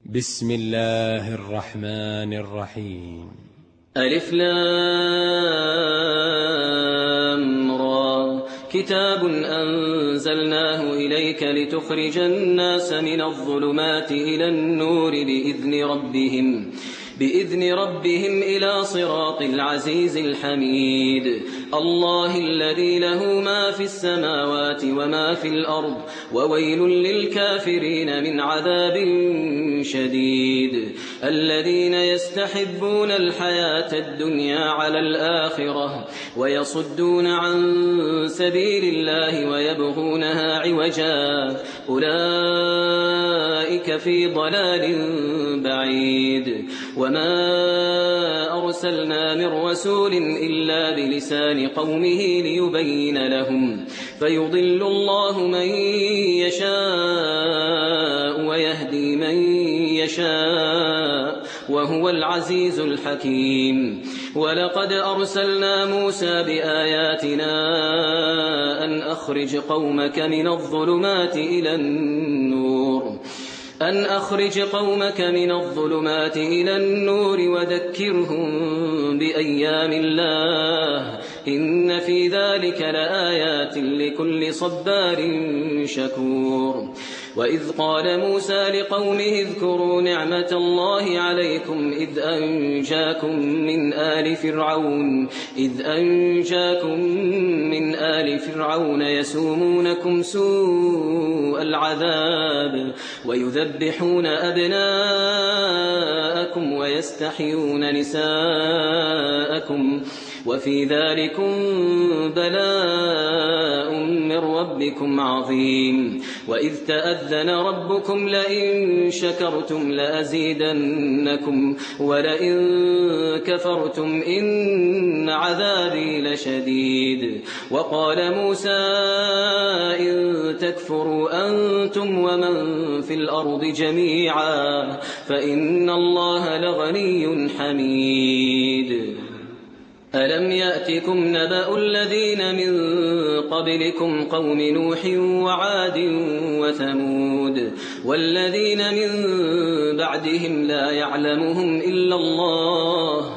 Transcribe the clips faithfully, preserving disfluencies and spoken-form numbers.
بسم الله الرحمن الرحيم. ألف لام را كتاب أنزلناه إليك لتخرج الناس من الظلمات إلى النور بإذن ربهم بإذن ربهم إلى صراط العزيز الحميد الله الذي له ما في السماوات وما في الأرض وويل للكافرين من عذاب شديد الذين يستحبون الحياة الدنيا على الآخرة ويصدون عن سبيل الله ويبغونها عوجا أولئك في ضلال بعيد وما أرسلنا من رسول إلا بلسان قومه ليبين لهم فيضل الله من يشاء ويهدي من يشاء وهو العزيز الحكيم ولقد أرسلنا موسى بآياتنا أن أخرج قومك من الظلمات إلى النور أن أخرج قومك من الظلمات إلى النور وذكرهم بأيام الله إن في ذلك لآيات لكل صبار شكور وإذ قال موسى لقومه اذكروا نعمة الله عليكم إذ أنجاكم من آل فرعون إذ أنجاكم من آل فرعون يسومونكم سوء العذاب ويذبحون أبناءكم ويستحيون نساءكم وفي ذلكم بلاء من ربكم عظيم وإذ تأذن ربكم لئن شكرتم لأزيدنكم ولئن كفرتم إن عذابي لشديد وقال موسى إن تكفروا أنتم ومن في الأرض جميعا فإن الله لغني حميد ألم يأتكم نبأ الذين من قبلكم قوم نوح وعاد وثمود والذين من بعدهم لا يعلمهم إلا الله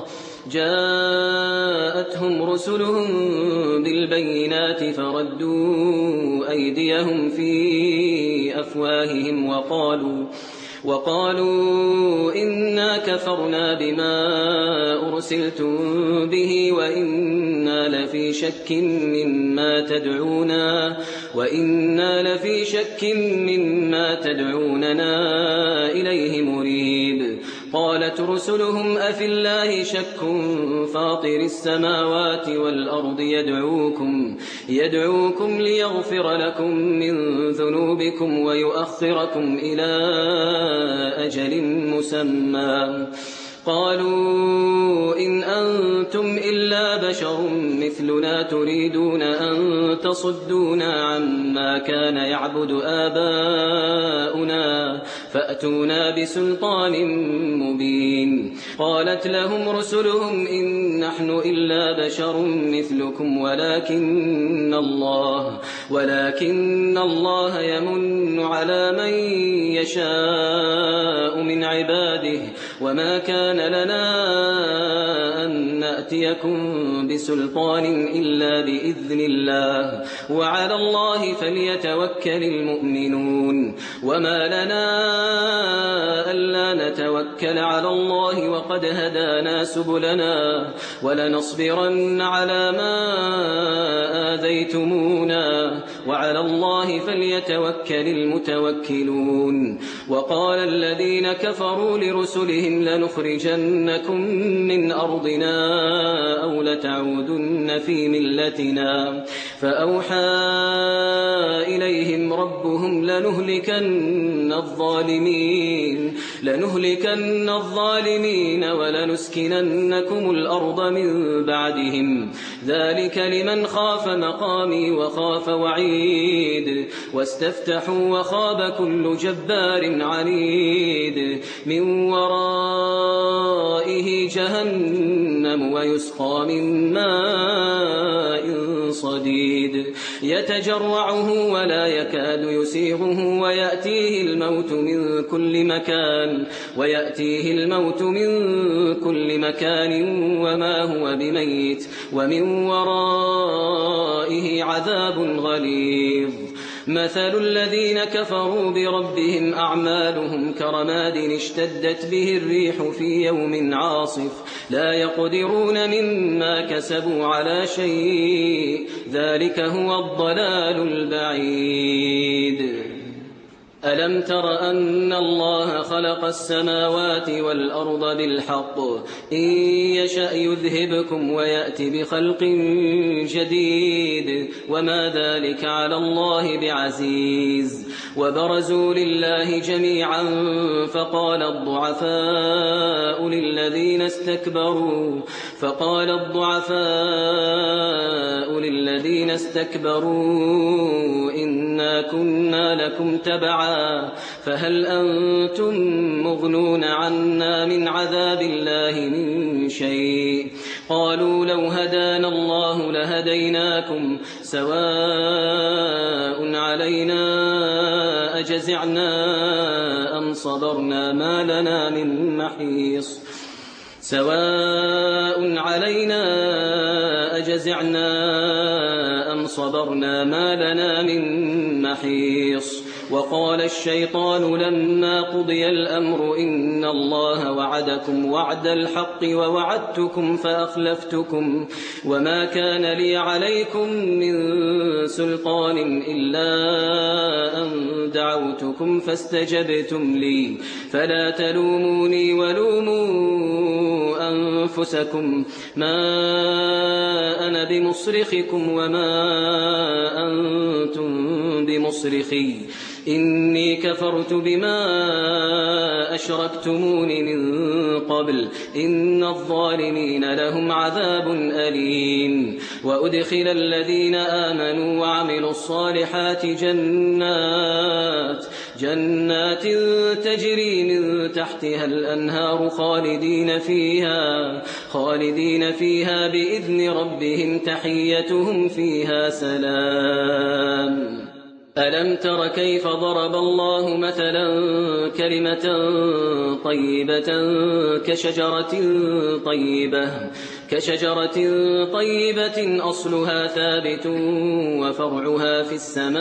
جاءتهم رسلهم بالبينات فردوا أيديهم في أفواههم وقالوا وقالوا إنا كفرنا بما أرسلتم به وإنا لفي شك مما تدعونا وإنا لفي شك مما تدعوننا إليه مريب قالت رسلهم أفي الله شك فاطر السماوات والأرض يدعوكم يدعوكم ليغفر لكم من ذنوبكم ويؤخركم إلى أجل مسمى قالوا إن أنتم إلا بشر مثلنا تريدون أن تصدونا عما كان يعبد آباؤنا فأتونا بسلطان مبين قالت لهم رسلهم إن نحن إلا بشر مثلكم ولكن الله ولكن الله يمن على من يشاء من عباده وما كان لنا أن نأتيكم بسلطان إلا بإذن الله وعلى الله فليتوكل المؤمنون وما لنا ألا نتوكل على الله وقد هدانا سبلنا ولنصبرن على ما آذيتمونا وعلى الله فليتوكل المتوكلون وقال الذين كفروا لرسلهم لنخرجنكم من أرضنا أو لتعودن في ملتنا فأوحى إليهم ربهم لنهلكن الظالمين لنهلكن الظالمين ولنسكننكم الأرض من بعدهم ذلك لمن خاف مقامي وخاف وعيد واستفتحوا وخاب كل جبار عنيد من ورائه جهنم ويسقى من ماء صديد يتجرعه ولا يكاد يسيغه ويأتيه الموت من كل مكان ويأتيه الموت من كل مكان وما هو بميت ومن ورائه عذاب غليظ. مثل الذين كفروا بربهم أعمالهم كرماد اشتدت به الريح في يوم عاصف لا يقدرون مما كسبوا على شيء ذلك هو الضلال البعيد. ألم تر أن الله خلق السماوات والأرض بالحق إن يشأ يذهبكم ويأتي بخلق جديد وما ذلك على الله بعزيز. وبرزوا لله جميعا فقال الضعفاء للذين استكبروا فقال الضعفاء للذين استكبروا إنا كنا لكم تبعا فهل أنتم مغنون عنا من عذاب الله من شيء قالوا لو هدانا الله لهديناكم سواء علينا أجزعنا أم صبرنا ما لنا من محيص سواء علينا أجزعنا أم صبرنا ما لنا من محيص. وقال الشيطان لما قضي الأمر إن الله وعدكم وعد الحق ووعدتكم فأخلفتكم وما كان لي عليكم من سلطان إلا أن دعوتكم فاستجبتم لي فلا تلوموني ولوموا أنفسكم ما أنا بمصرخكم وما أنتم بمصرخي إني كفرت بما أشركتمون من قبل إن الظالمين لهم عذاب أليم. وأدخل الذين آمنوا وعملوا الصالحات جنات جنات تجري من تحتها الأنهار خالدين فيها خالدين فيها بإذن ربهم تحيتهم فيها سلام. ألم تر كيف ضرب الله مثلا كلمة طيبة كشجرة طيبة كشجرة طيبة أصلها ثابت وفرعها في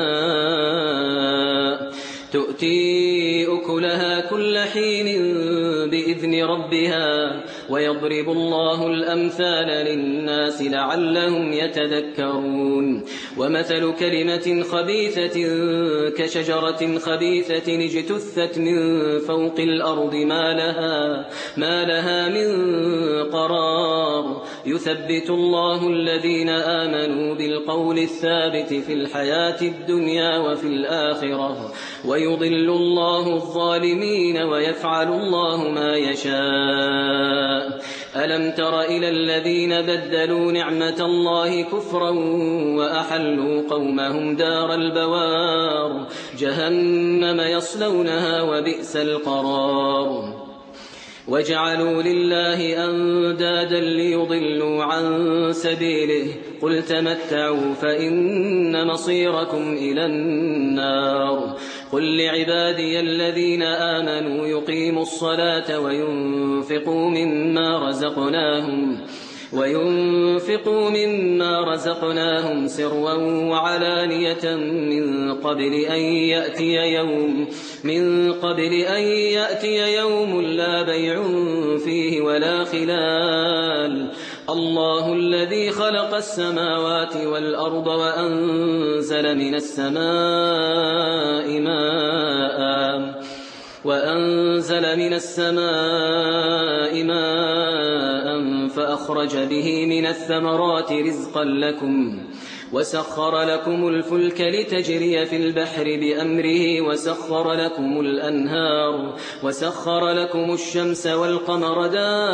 السماء تؤتي أكلها كل حين بإذن ربها ويضرب الله الأمثال للناس لعلهم يتذكرون. ومثل كلمة خبيثة كشجرة خبيثة اجتثت من فوق الأرض ما لها, ما لها من قرار يثبت الله الذين آمنوا بالقول الثابت في الحياة الدنيا وفي الآخرة ويضل الله الظالمين ويفعل الله ما يشاء. ألم تر إلى الذين بدلوا نعمة الله كفرا وأحلوا قومهم دار البوار جهنم يصلونها وبئس القرار. وجعلوا لله أندادا ليضلوا عن سبيله قل تمتعوا فإن مصيركم إلى النار. قل لعبادي الذين آمنوا يقيموا الصلاة وينفقوا مما رزقناهم وينفقوا مما رزقناهم سرا وعلانية من قبل أن يأتي يوم من قبل أن يأتي يوم لا بيع فيه ولا خلال. الله الذي خلق السماوات والأرض وأنزل من السماء ماء وأنزل من السماء ماء فأخرج به من الثمرات رزقا لكم وسخر لكم الفلك لتجري في البحر بأمره وسخر لكم الأنهار وسخر لكم الشمس والقمر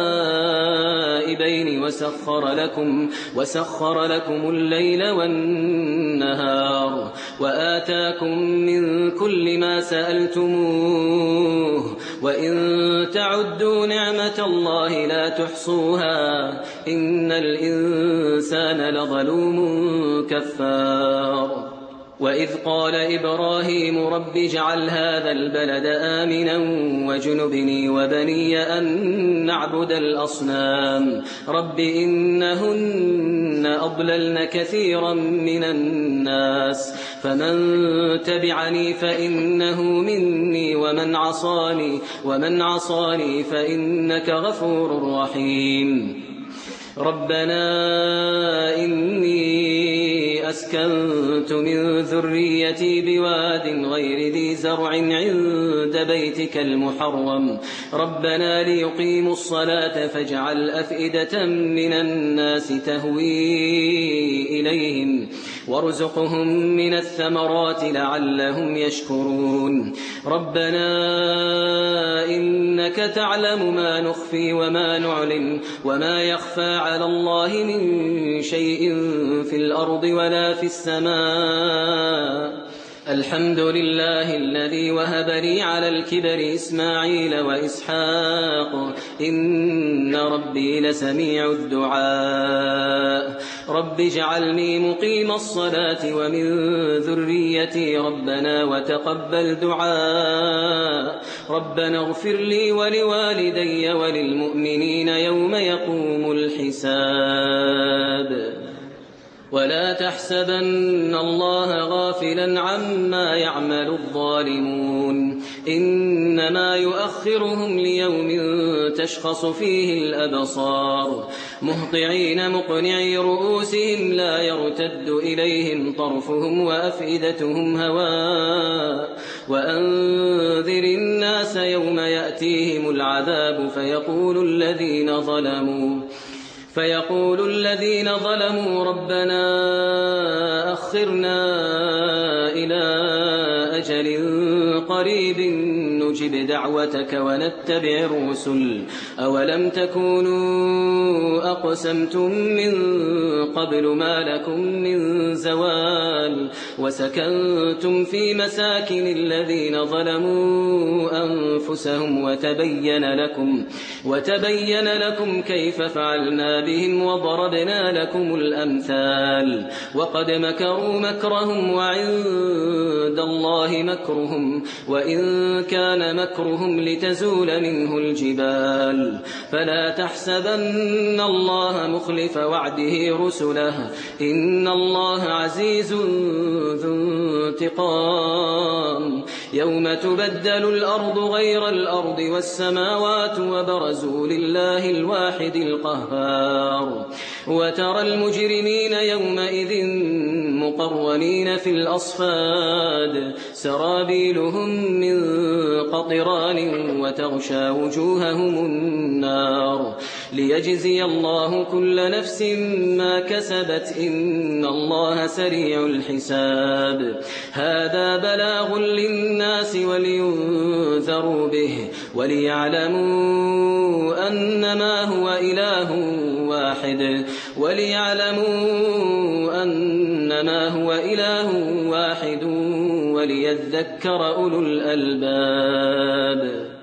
دائبين وسخر لكم وسخر لكم الليل والنهار وآتاكم من كل ما سألتموه وإن تعدوا نعمة الله لا تحصوها إن الإنسان لظلوم كفار. وإذ قال إبراهيم رب اجعل هذا البلد آمنا واجنبني وبني أن نعبد الأصنام رب إنهن أضللن كثيرا من الناس فمن تبعني فإنه مني ومن عصاني, ومن عصاني فإنك غفور رحيم ربنا إني أسكنت من ذريتي بواد غير ذي زرع عند بيتك المحرم ربنا ليقيموا الصلاة فاجعل أفئدة من الناس تهوي إليهم وارزقهم من الثمرات لعلهم يشكرون ربنا إنك تعلم ما نخفي وما نعلن وما يخفى على الله من شيء في الأرض ولا في السماء الحمد لله الذي وهب لي على الكبر إسماعيل وإسحاق إن ربي لسميع الدعاء رب اجعلني مقيم الصلاة ومن ذريتي ربنا وتقبل دعاء ربنا اغفر لي ولوالدي وللمؤمنين يوم يقوم الحساب ولا تحسبن الله غافلا عما يعمل الظالمون إنما يؤخرهم ليوم تشخص فيه الأبصار مهطعين مقنعي رؤوسهم لا يرتد إليهم طرفهم وأفئدتهم هواء وأنذر الناس يوم يأتيهم العذاب فيقول الذين ظلموا فيقول الذين ظلموا ربنا أخرنا إلى أجل قريب نجب دعوتك ونتبع الرسل أولم تكونوا أقسمتم من قبل ما لكم من زوال وسكنتم في مساكن الذين ظلموا أنفسهم وتبين لكم, وتبين لكم كيف فعلنا بهم وضربنا لكم الأمثال وقد مكروا مكرهم وعند الله مكرهم وإن كان مكرهم لتزول منه الجبال فلا تحسبن الله مخلف وعده رسله إن الله عزيز ذو انتقام يوم تبدل الأرض غير الأرض والسماوات وبرزوا لله الواحد القهار وترى المجرمين يومئذ مقرنين في الأصفاد سرابيلهم من قطران وتغشى وجوههم النار ليجزي الله كل نفس ما كسبت إن الله سريع الحساب هذا بلاغ للناس ولينذروا به وليعلموا أنما هو إله واحد وليعلموا أنما هو إله واحد وليذكر أولو الألباب